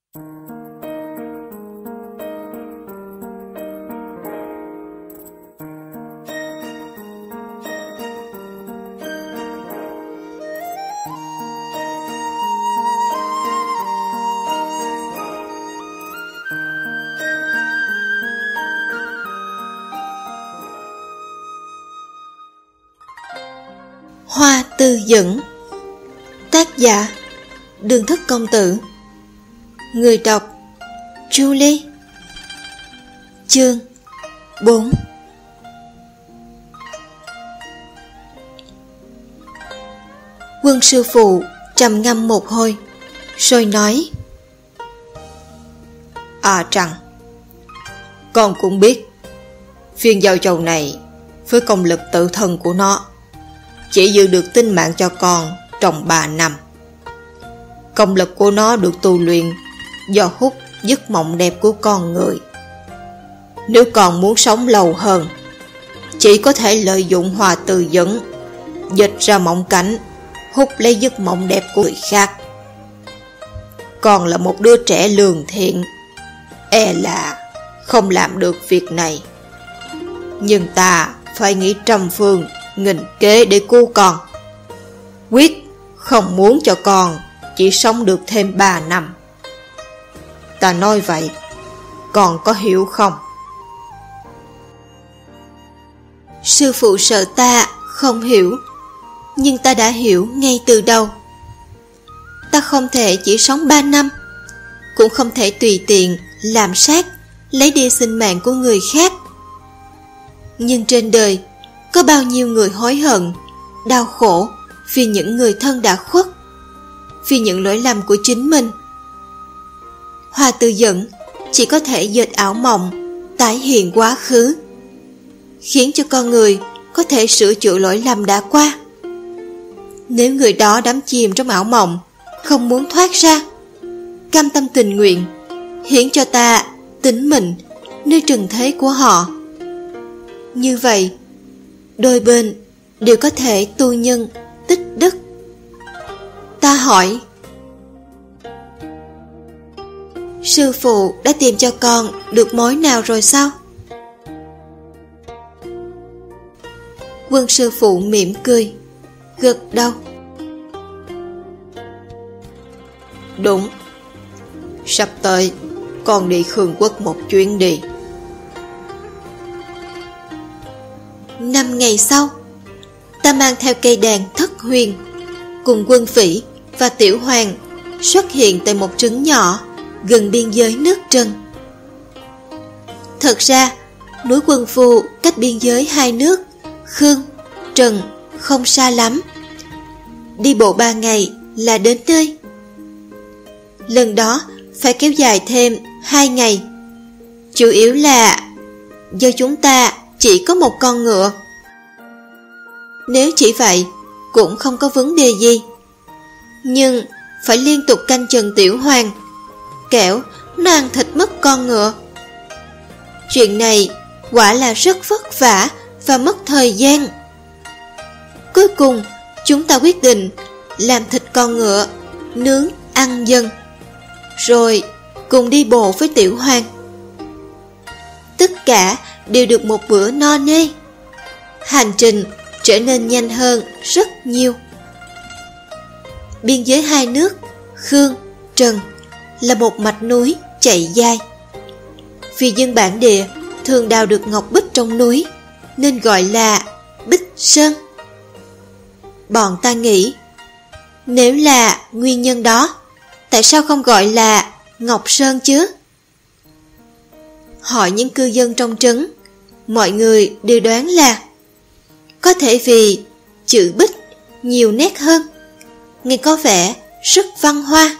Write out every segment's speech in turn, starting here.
Hoa Tư Dững. Tác giả Đường Thất Công Tử. Người đọc Julie. Chương 4. Quân sư phụ trầm ngâm một hồi rồi nói: Trăng, con cũng biết phiên giao châu này với công lực tự thân của nó chỉ giữ được tính mạng cho con trong 3 năm. Công lực của nó được tu luyện do hút giấc mộng đẹp của con người. Nếu con muốn sống lâu hơn, chỉ có thể lợi dụng Hoa Tư Dững dịch ra mộng cảnh, hút lấy giấc mộng đẹp của người khác. Con là một đứa trẻ lương thiện, e là không làm được việc này. Nhưng ta phải nghĩ trăm phương nghìn kế để cứu con. Quyết không muốn cho con chỉ sống được thêm 3 năm. Ta nói vậy, con có hiểu không? Sư phụ sợ ta không hiểu, nhưng ta đã hiểu ngay từ đầu. Ta không thể chỉ sống 3 năm, cũng không thể tùy tiện làm sát, lấy đi sinh mạng của người khác. Nhưng trên đời có bao nhiêu người hối hận, đau khổ vì những người thân đã khuất, vì những lỗi lầm của chính mình. Hoa Tư Dững chỉ có thể dệt ảo mộng, tái hiện quá khứ, khiến cho con người có thể sửa chữa lỗi lầm đã qua. Nếu người đó đắm chìm trong ảo mộng, không muốn thoát ra, cam tâm tình nguyện hiến cho ta tính mình nơi trần thế của họ, như vậy đôi bên đều có thể tu nhân tích đức. Ta hỏi: sư phụ đã tìm cho con được mối nào rồi sao? Quân sư phụ mỉm cười, gật đầu. Đúng, sắp tới con đi Khương Quốc một chuyến đi. 5 ngày sau, ta mang theo cây đàn Thất Huyền cùng Quân Phỉ và Tiểu Hoàng xuất hiện tại một trấn nhỏ gần biên giới nước Trần. Thật ra, núi Quân Phu cách biên giới hai nước Khương, Trần không xa lắm. Đi bộ 3 ngày là đến nơi. Lần đó phải kéo dài thêm 2 ngày. Chủ yếu là do chúng ta chỉ có một con ngựa. Nếu chỉ vậy cũng không có vấn đề gì, nhưng phải liên tục canh chừng Tiểu Hoàng, kẻo nó ăn thịt mất con ngựa. Chuyện này quả là rất vất vả và mất thời gian. Cuối cùng chúng ta quyết định làm thịt con ngựa, nướng ăn dần, rồi cùng đi bộ với Tiểu Hoàng. Tất cả đều được một bữa no nê. Hành trình trở nên nhanh hơn rất nhiều. Biên giới hai nước Khương, Trần là một mạch núi chạy dài. Vì dân bản địa thường đào được ngọc bích trong núi, nên gọi là Bích Sơn. Bọn ta nghĩ, nếu là nguyên nhân đó, tại sao không gọi là Ngọc Sơn chứ? Hỏi những cư dân trong trấn, mọi người đều đoán là có thể vì chữ Bích nhiều nét hơn, nghe có vẻ rất văn hoa.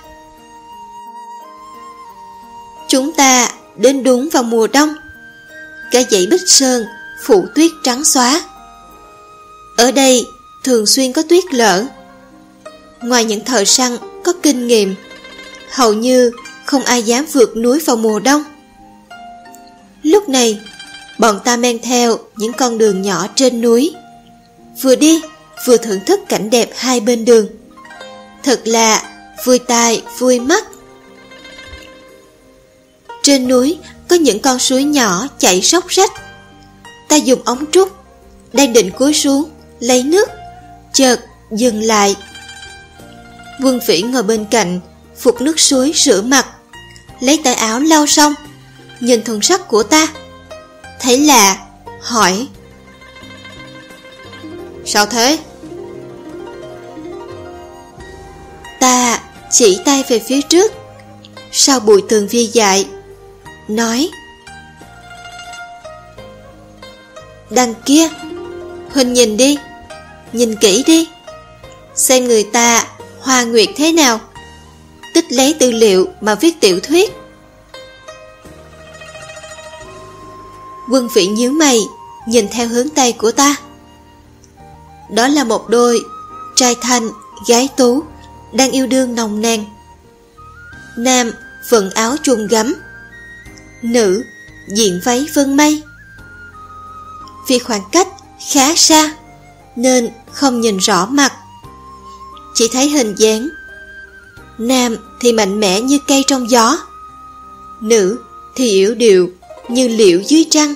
Chúng ta đến đúng vào mùa đông, cả dãy Bích Sơn phủ tuyết trắng xóa. Ở đây thường xuyên có tuyết lở. Ngoài những thợ săn có kinh nghiệm, hầu như không ai dám vượt núi vào mùa đông. Lúc này, bọn ta men theo những con đường nhỏ trên núi, vừa đi vừa thưởng thức cảnh đẹp hai bên đường. Thật là vui tai vui mắt. Trên núi có những con suối nhỏ chảy róc rách. Ta dùng ống trúc, đang định cúi xuống lấy nước, chợt dừng lại. Quân Phỉ ngồi bên cạnh, phụt nước suối rửa mặt, lấy tay áo lau xong, nhìn thần sắc của ta, thấy lạ, hỏi: Sao thế? Ta chỉ tay về phía trước, sau bụi tường vi dại, nói: Đằng kia, Huynh nhìn đi, nhìn kỹ đi, xem người ta hoa nguyệt thế nào, tích lấy tư liệu mà viết tiểu thuyết. Quân Phỉ nhíu mày, nhìn theo hướng tay của ta. Đó là một đôi trai thanh, gái tú, đang yêu đương nồng nàn. Nam vận áo trùng gấm, nữ diện váy vân mây. Vì khoảng cách khá xa nên không nhìn rõ mặt, chỉ thấy hình dáng. Nam thì mạnh mẽ như cây trong gió, nữ thì yếu điệu như liễu dưới trăng.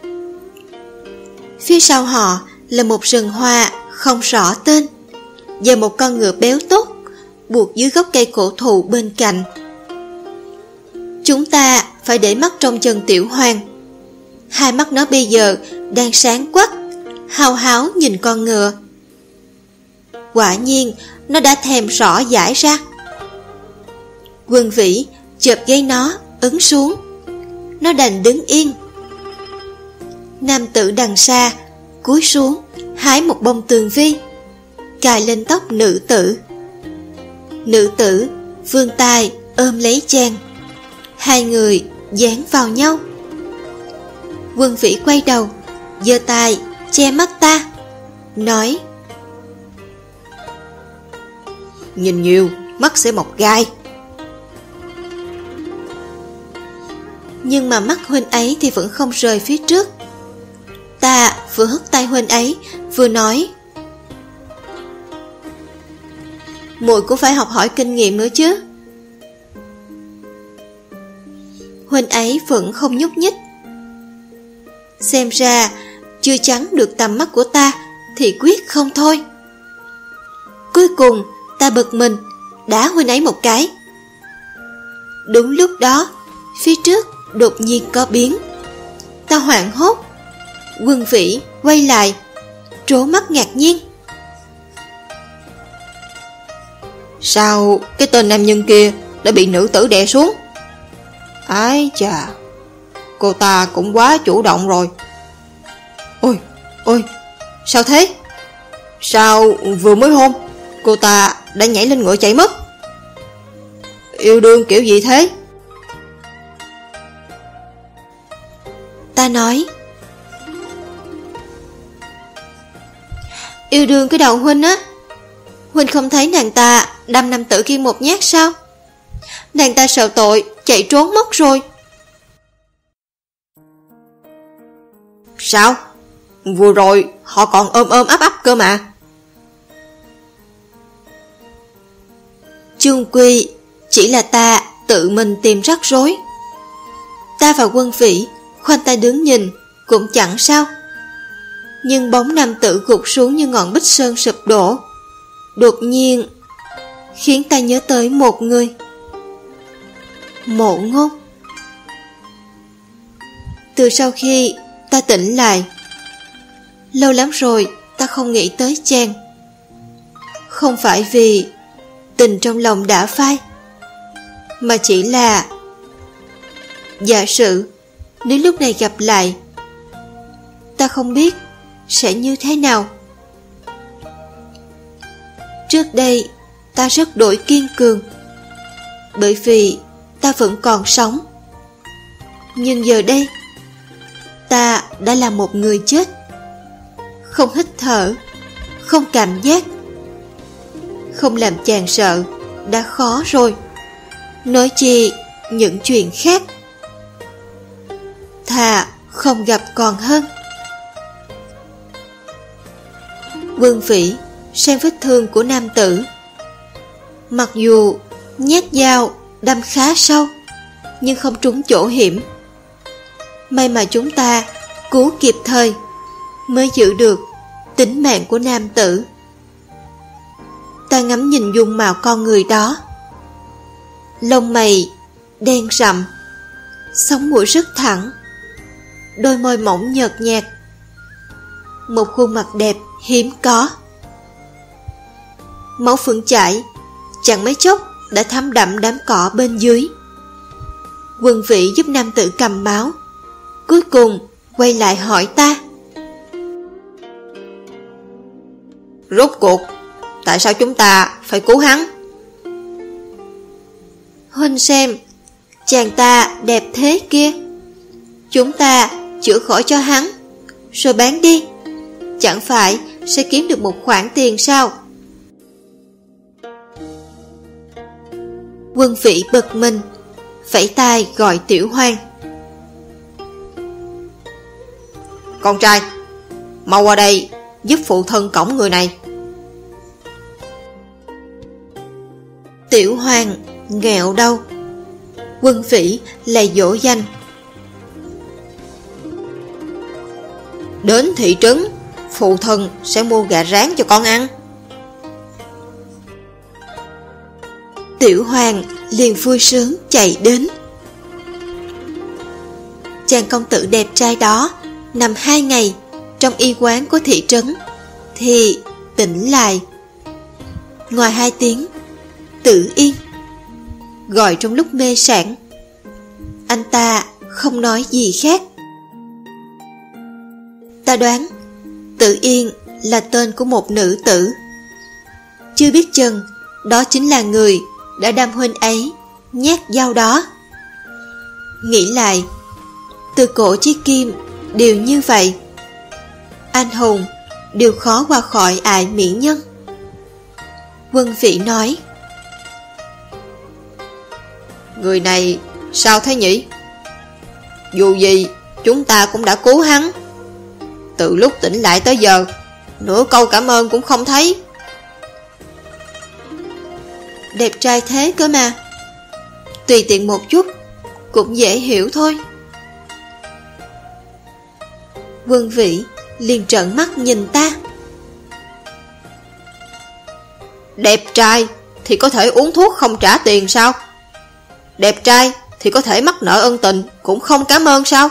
Phía sau họ là một rừng hoa không rõ tên, và một con ngựa béo tốt buộc dưới gốc cây cổ thụ bên cạnh. Chúng ta phải để mắt trong chân Tiểu Hoàng. Hai mắt nó bây giờ đang sáng quắc, hao háo nhìn con ngựa. Quả nhiên nó đã thèm rõ dãi ra. Quân Vĩ chộp dây nó ấn xuống, nó đành đứng yên. Nam tử đằng xa cúi xuống hái một bông tường vi, cài lên tóc nữ tử. Nữ tử vươn tay ôm lấy chàng, hai người dán vào nhau. Quân Vĩ quay đầu, giơ tay che mắt ta, nói: Nhìn nhiều, mắt sẽ mọc gai. Nhưng mà mắt huynh ấy thì vẫn không rời phía trước. Ta vừa hất tay huynh ấy, vừa nói: Muội cũng phải học hỏi kinh nghiệm nữa chứ. Huynh ấy vẫn không nhúc nhích. Xem ra chưa chắn được tầm mắt của ta thì quyết không thôi. Cuối cùng ta bực mình, đá huynh ấy một cái. Đúng lúc đó, phía trước đột nhiên có biến. Ta hoảng hốt. Quân Vĩ quay lại, trố mắt ngạc nhiên. Sao cái tên nam nhân kia đã bị nữ tử đè xuống? Ái chà, cô ta cũng quá chủ động rồi. Ôi, sao thế? Sao vừa mới hôn cô ta đã nhảy lên ngựa chạy mất? Yêu đương kiểu gì thế? Ta nói: Yêu đương cái đầu huynh á. Huynh không thấy nàng ta đâm nam tử kia một nhát sao? Nàng ta sợ tội chạy trốn mất rồi. Sao? Vừa rồi họ còn ôm ấp cơ mà. Chung quy chỉ là ta tự mình tìm rắc rối. Ta và Quân Vĩ khoanh tay đứng nhìn cũng chẳng sao. Nhưng bóng nam tử gục xuống như ngọn bích sơn sụp đổ, đột nhiên khiến ta nhớ tới một người. Mộ Ngôn. Từ sau khi ta tỉnh lại, lâu lắm rồi ta không nghĩ tới chàng. Không phải vì tình trong lòng đã phai, mà chỉ là giả sử nếu lúc này gặp lại, ta không biết sẽ như thế nào. Trước đây ta rất đổi kiên cường, bởi vì ta vẫn còn sống. Nhưng giờ đây ta đã là một người chết. Không hít thở, không cảm giác, không làm chàng sợ đã khó rồi, nói chi những chuyện khác. Thà không gặp còn hơn. Quân Vĩ xem vết thương của nam tử. Mặc dù nhát dao đâm khá sâu, nhưng không trúng chỗ hiểm. May mà chúng ta cứu kịp thời, mới giữ được tính mạng của nam tử. Ta ngắm nhìn dung mạo con người đó. Lông mày đen sậm, sống mũi rất thẳng, đôi môi mỏng nhợt nhạt, một khuôn mặt đẹp hiếm có. Máu phượng chảy, chẳng mấy chốc đã thấm đậm đám cỏ bên dưới. Quân Vĩ giúp nam tử cầm máu, cuối cùng quay lại hỏi ta: Rốt cuộc tại sao chúng ta phải cứu hắn? Huynh xem, chàng ta đẹp thế kia, chúng ta chữa khỏi cho hắn rồi bán đi, chẳng phải sẽ kiếm được một khoản tiền sao? Quân Vĩ bực mình, vẫy tay gọi Tiểu Hoang. Con trai, mau qua đây giúp phụ thân cõng người này. Tiểu Hoang nghẹo đầu. Quân Vĩ lại dỗ dành: Đến thị trấn, phụ thân sẽ mua gà rán cho con ăn. Tiểu Hoang liền vui sướng chạy đến. Chàng công tử đẹp trai đó nằm 2 ngày trong y quán của thị trấn thì tỉnh lại. Ngoài 2 tiếng Tử Yên gọi trong lúc mê sảng, anh ta không nói gì khác. Ta đoán Tử Yên là tên của một nữ tử. Chưa biết chừng đó chính là người đã đâm huynh ấy nhát dao đó. Nghĩ lại, từ cổ chí kim đều như vậy. Anh hùng đều khó qua khỏi ải mỹ nhân. Quân Vĩ nói: Người này sao thế nhỉ? Dù gì chúng ta cũng đã cứu hắn. Từ lúc tỉnh lại tới giờ, nửa câu cảm ơn cũng không thấy. Đẹp trai thế cơ mà, tùy tiện một chút cũng dễ hiểu thôi. Quân Vĩ liền trợn mắt nhìn ta. Đẹp trai thì có thể uống thuốc không trả tiền sao? Đẹp trai thì có thể mắc nợ ân tình cũng không cảm ơn sao?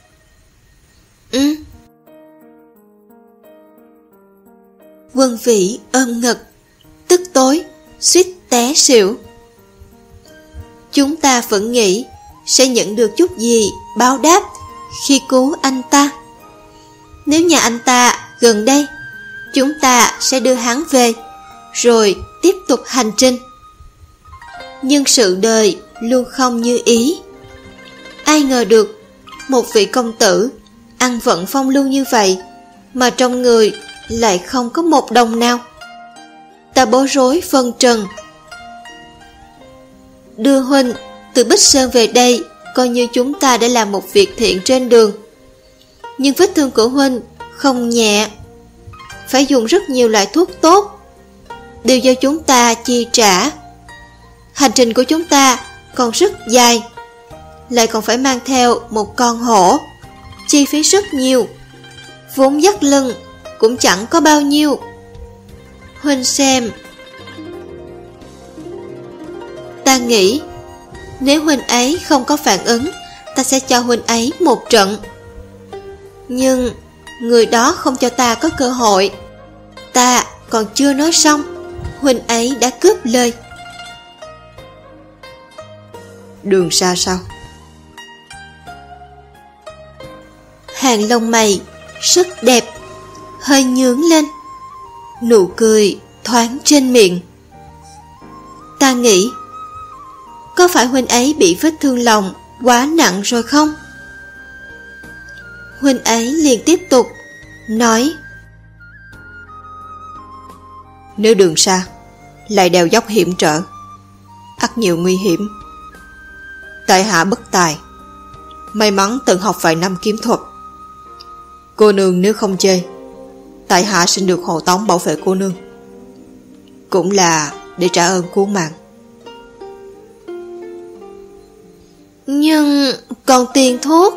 Quân Vĩ ôm ngực, tức tối suýt té xỉu. Chúng ta vẫn nghĩ sẽ nhận được chút gì báo đáp khi cứu anh ta. Nếu nhà anh ta gần đây, chúng ta sẽ đưa hắn về, rồi tiếp tục hành trình. Nhưng sự đời luôn không như ý. Ai ngờ được một vị công tử ăn vận phong lưu như vậy mà trong người lại không có một đồng nào. Ta bối rối phân trần. Đưa huynh từ Bích Sơn về đây, coi như chúng ta đã làm một việc thiện trên đường. Nhưng vết thương của huynh không nhẹ, phải dùng rất nhiều loại thuốc tốt, đều do chúng ta chi trả. Hành trình của chúng ta còn rất dài, lại còn phải mang theo một con hổ, chi phí rất nhiều, vốn dắt lưng cũng chẳng có bao nhiêu. Huynh xem. Ta nghĩ nếu huynh ấy không có phản ứng, ta sẽ cho huynh ấy một trận. Nhưng người đó không cho ta có cơ hội. Ta còn chưa nói xong, huynh ấy đã cướp lời. Đường Sa sao? Hàng lông mày rất đẹp, hơi nhướng lên, nụ cười thoáng trên miệng. Ta nghĩ, có phải huynh ấy bị vết thương lòng quá nặng rồi không? Huynh ấy liền tiếp tục nói: Nếu Đường Sa lại đèo dốc hiểm trở, ắt nhiều nguy hiểm. Tại hạ bất tài, may mắn từng học vài năm kiếm thuật. Cô nương nếu không chê, tại hạ xin được hộ tống bảo vệ cô nương, cũng là để trả ơn cứu mạng. Nhưng còn tiền thuốc.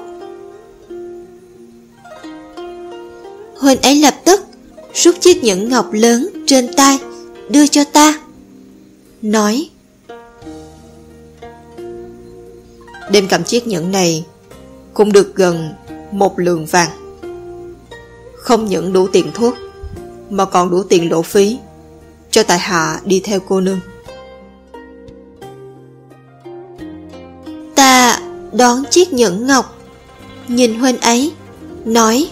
Huynh ấy lập tức rút chiếc nhẫn ngọc lớn trên tay đưa cho ta, nói: Đêm cầm chiếc nhẫn này cũng được gần 1 lượng vàng. Không những đủ tiền thuốc, mà còn đủ tiền lộ phí cho tại hạ đi theo cô nương. Ta đón chiếc nhẫn ngọc, nhìn huynh ấy, nói: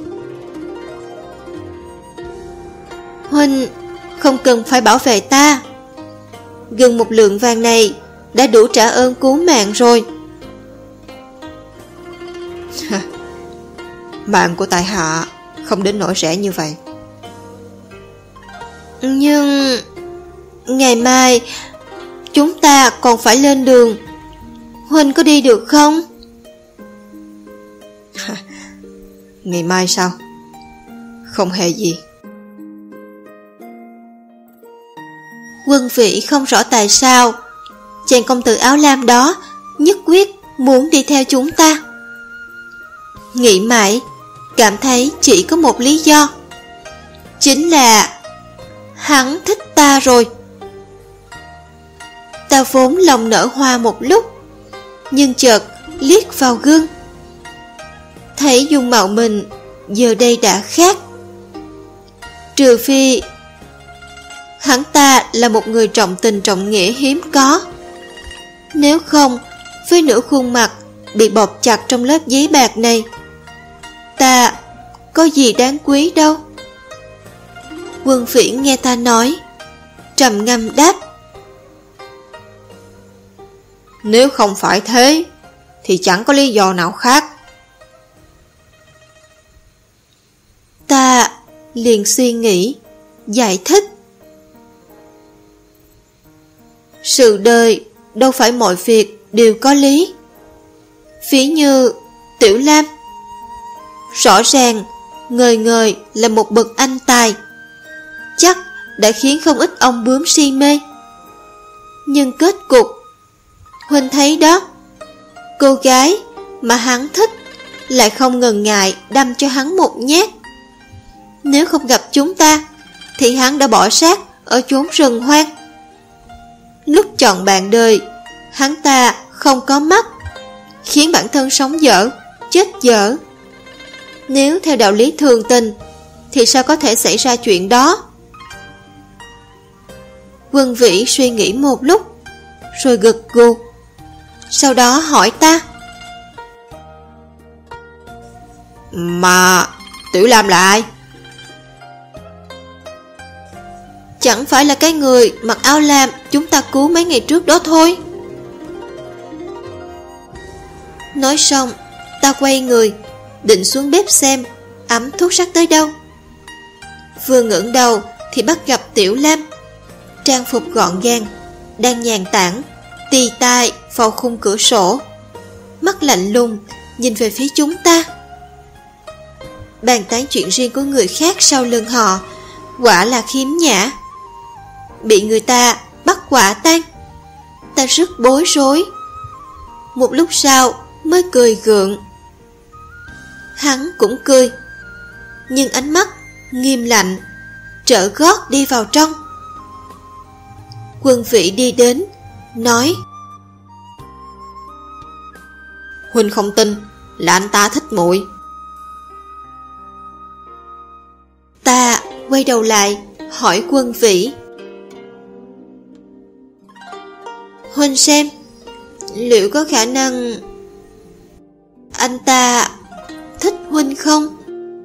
Huynh không cần phải bảo vệ ta. Gần 1 lượng vàng này đã đủ trả ơn cứu mạng rồi. Mạng của tại hạ không đến nỗi rẻ như vậy. Nhưng ngày mai chúng ta còn phải lên đường. Huynh có đi được không? Ngày mai sao? Không hề gì. Quân Vĩ không rõ tại sao chàng công tử áo lam đó nhất quyết muốn đi theo chúng ta. Nghĩ mãi, cảm thấy chỉ có một lý do, chính là hắn thích ta rồi. Ta vốn lòng nở hoa một lúc, nhưng chợt liếc vào gương, thấy dung mạo mình giờ đây đã khác. Trừ phi hắn ta là một người trọng tình trọng nghĩa hiếm có, nếu không, với nửa khuôn mặt bị bọc chặt trong lớp giấy bạc này, ta có gì đáng quý đâu. Quân Vĩ nghe ta nói, trầm ngâm đáp: Nếu không phải thế thì chẳng có lý do nào khác. Ta liền suy nghĩ, giải thích: Sự đời đâu phải mọi việc đều có lý. Ví như Tiểu Lam, rõ ràng ngời ngời là một bậc anh tài, chắc đã khiến không ít ông bướm si mê. Nhưng kết cục, huynh thấy đó, cô gái mà hắn thích lại không ngần ngại đâm cho hắn một nhát. Nếu không gặp chúng ta thì hắn đã bỏ xác ở chốn rừng hoang. Lúc chọn bạn đời, hắn ta không có mắt, khiến bản thân sống dở, chết dở. Nếu theo đạo lý thường tình thì sao có thể xảy ra chuyện đó? Quân Vĩ suy nghĩ một lúc, rồi gật gù. Sau đó hỏi ta: Mà Tiểu Lam là ai? Chẳng phải là cái người mặc áo lam chúng ta cứu mấy ngày trước đó thôi. Nói xong, ta quay người định xuống bếp xem ấm thuốc sắc tới đâu. Vừa ngẩng đầu thì bắt gặp Tiểu Lam, trang phục gọn gàng, đang nhàn tản tì tai vào khung cửa sổ, mắt lạnh lùng nhìn về phía chúng ta, bàn tán chuyện riêng của người khác sau lưng họ. Quả là khiếm nhã. Bị người ta bắt quả tang, ta rất bối rối. Một lúc sau mới cười gượng. Hắn cũng cười, nhưng ánh mắt nghiêm lạnh, trở gót đi vào trong. Quân Vĩ đi đến, nói: Huynh không tin là anh ta thích muội. Ta quay đầu lại hỏi Quân Vĩ: Huynh xem, liệu có khả năng anh ta thích huynh không?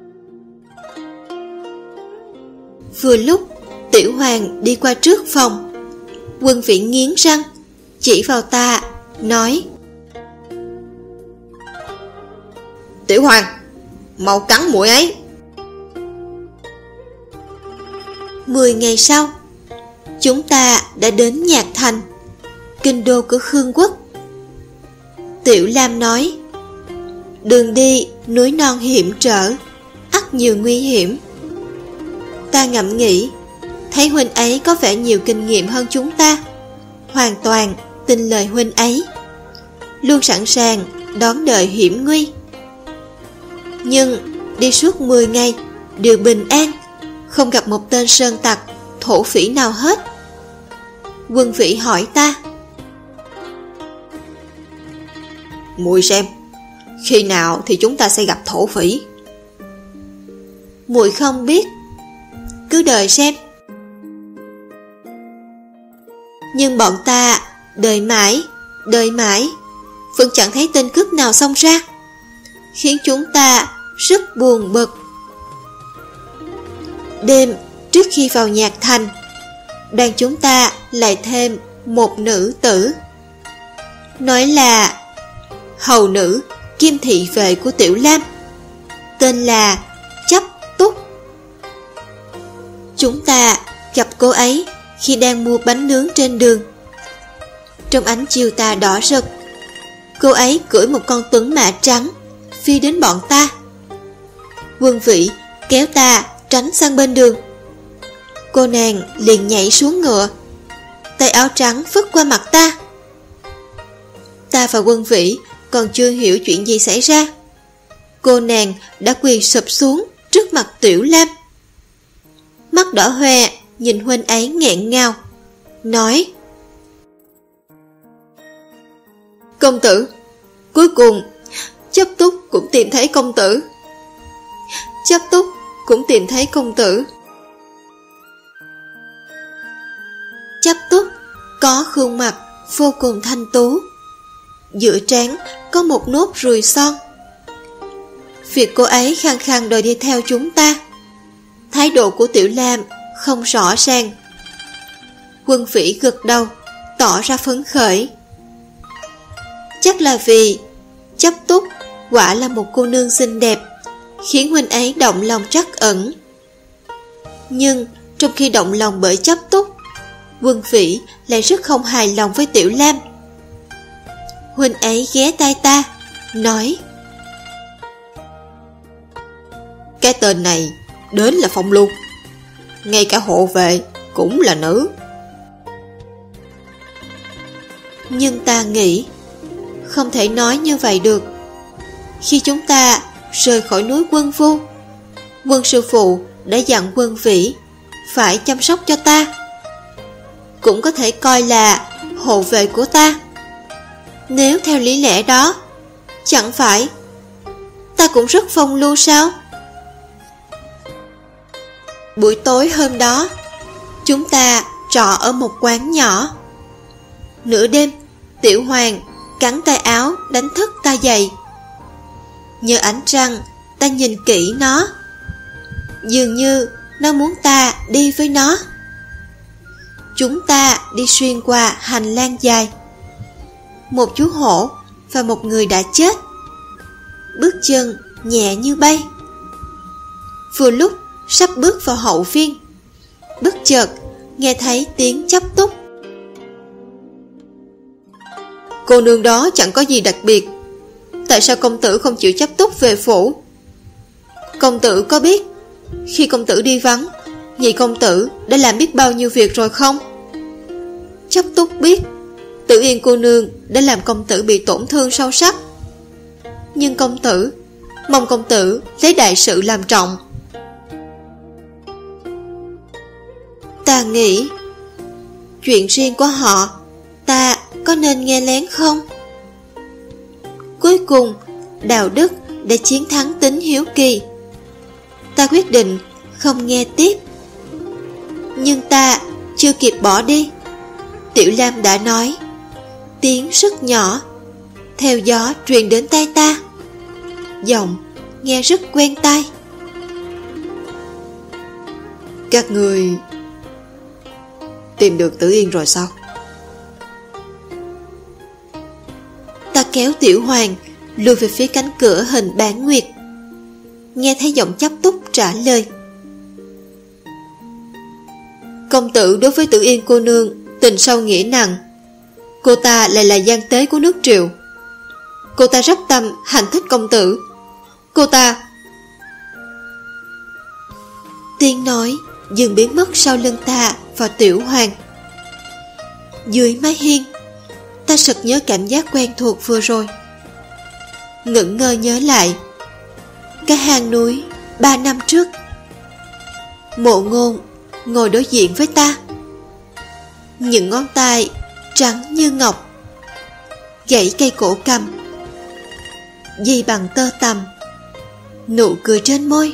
Vừa lúc Tiểu Hoàng đi qua trước phòng, Quân Vĩ nghiến răng chỉ vào ta, nói: Tiểu Hoàng, mau cắn muội ấy. 10 ngày sau, chúng ta đã đến Nhạc Thành, kinh đô của Khương quốc. Tiểu Lam nói: Đường đi núi non hiểm trở, ắt nhiều nguy hiểm. Ta ngẫm nghĩ, thấy huynh ấy có vẻ nhiều kinh nghiệm hơn chúng ta, hoàn toàn tin lời huynh ấy. luôn sẵn sàng đón đợi hiểm nguy. Nhưng đi suốt 10 ngày đều bình an, không gặp một tên sơn tặc, thổ phỉ nào hết. Quân Vĩ hỏi ta: muội xem, khi nào thì chúng ta sẽ gặp thổ phỉ? Muội không biết, cứ đợi xem. Nhưng bọn ta đợi mãi, vẫn chẳng thấy tên cướp nào xông ra, khiến chúng ta rất buồn bực. Đêm trước khi vào nhạc thành, đoàn chúng ta lại thêm một nữ tử, nói là hầu nữ kiêm thị vệ của Tiểu Lam, tên là Chấp Túc. Chúng ta gặp cô ấy khi đang mua bánh nướng trên đường. Trong ánh chiều tà đỏ rực, cô ấy cưỡi một con tuấn mã trắng phi đến bọn ta. Quân Vĩ kéo ta tránh sang bên đường. Cô nàng liền nhảy xuống ngựa, tay áo trắng phất qua mặt ta. Ta và Quân Vĩ còn chưa hiểu chuyện gì xảy ra, cô nàng đã quỳ sụp xuống trước mặt Tiểu Lam. Mắt đỏ hoe nhìn huynh ấy nghẹn ngào, nói: công tử, cuối cùng Chấp Túc cũng tìm thấy công tử. Chấp Túc cũng tìm thấy công tử. Chấp Túc có khuôn mặt vô cùng thanh tú, giữa trán có một nốt ruồi son. Việc cô ấy khăng khăng đòi đi theo chúng ta, thái độ của Tiểu Lam không rõ ràng. Quân Vĩ gật đầu, tỏ ra phấn khởi. Chắc là vì Chấp Túc quả là một cô nương xinh đẹp, khiến huynh ấy động lòng trắc ẩn. Nhưng trong khi động lòng bởi Chấp Túc, Quân Vĩ lại rất không hài lòng với Tiểu Lam. Huynh ấy ghé tai ta, nói: cái tên này đến là phong lưu, ngay cả hộ vệ cũng là nữ. Nhưng ta nghĩ không thể nói như vậy được. Khi chúng ta rời khỏi núi Quân Vu, Quân sư phụ đã dặn Quân Vĩ phải chăm sóc cho ta, cũng có thể coi là hộ vệ của ta. Nếu theo lý lẽ đó, chẳng phải ta cũng rất phong lưu sao? Buổi tối hôm đó, chúng ta trọ ở một quán nhỏ. Nửa đêm, Tiểu Hoàng cắn tay áo đánh thức ta dậy. Nhờ ánh trăng, ta nhìn kỹ nó, dường như nó muốn ta đi với nó. Chúng ta đi xuyên qua hành lang dài. Một chú hổ và một người đã chết, bước chân nhẹ như bay. Vừa lúc sắp bước vào hậu viên, bất chợt nghe thấy tiếng Chấp Túc. Cô nương đó chẳng có gì đặc biệt, tại sao công tử không chịu Chấp Túc về phủ? Công tử có biết khi công tử đi vắng, nhị công tử đã làm biết bao nhiêu việc rồi không? Chấp Túc biết Tử Yên cô nương đã làm công tử bị tổn thương sâu sắc, nhưng công tử mong công tử lấy đại sự làm trọng. Ta nghĩ chuyện riêng của họ ta có nên nghe lén không? Cuối cùng đạo đức đã chiến thắng tính hiếu kỳ. Ta quyết định không nghe tiếp. Nhưng ta chưa kịp bỏ đi, Tiểu Lam đã nói, tiếng rất nhỏ, theo gió truyền đến tai ta. Giọng nghe rất quen tai. Các người tìm được Tử Yên rồi sao? Ta kéo Tiểu Hoàng lùi về phía cánh cửa hình bán nguyệt. Nghe thấy giọng Chấp Túc trả lời: công tử đối với Tử Yên cô nương tình sâu nghĩa nặng. Cô ta lại là gian tế của nước Triệu. Cô ta rất tâm hành thích công tử. Cô ta... Tiếng nói dừng biến mất sau lưng ta và Tiểu Hoàng. Dưới mái hiên, Ta sực nhớ cảm giác quen thuộc vừa rồi. Ngẩn ngơ nhớ lại cái hang núi 3 năm trước. Mộ Ngôn ngồi đối diện với ta, những ngón tay trắng như ngọc, gãy cây cổ cầm, dây bằng tơ tằm, nụ cười trên môi.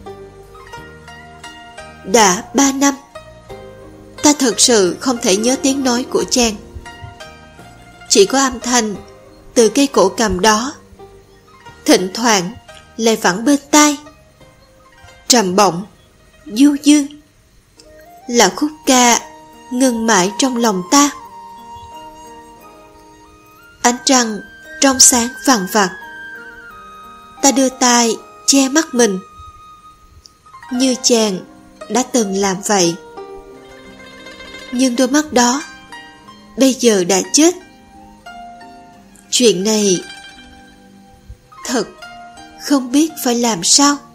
Đã 3 năm, ta thật sự không thể nhớ tiếng nói của chàng. Chỉ có âm thanh từ cây cổ cầm đó, thỉnh thoảng lại vẳng bên tai, trầm bổng, du dương, là khúc ca ngừng mãi trong lòng ta. Ánh trăng trong sáng vằn vặt, ta đưa tay che mắt mình, như chàng đã từng làm vậy. Nhưng đôi mắt đó bây giờ đã chết. Chuyện này thật không biết phải làm sao.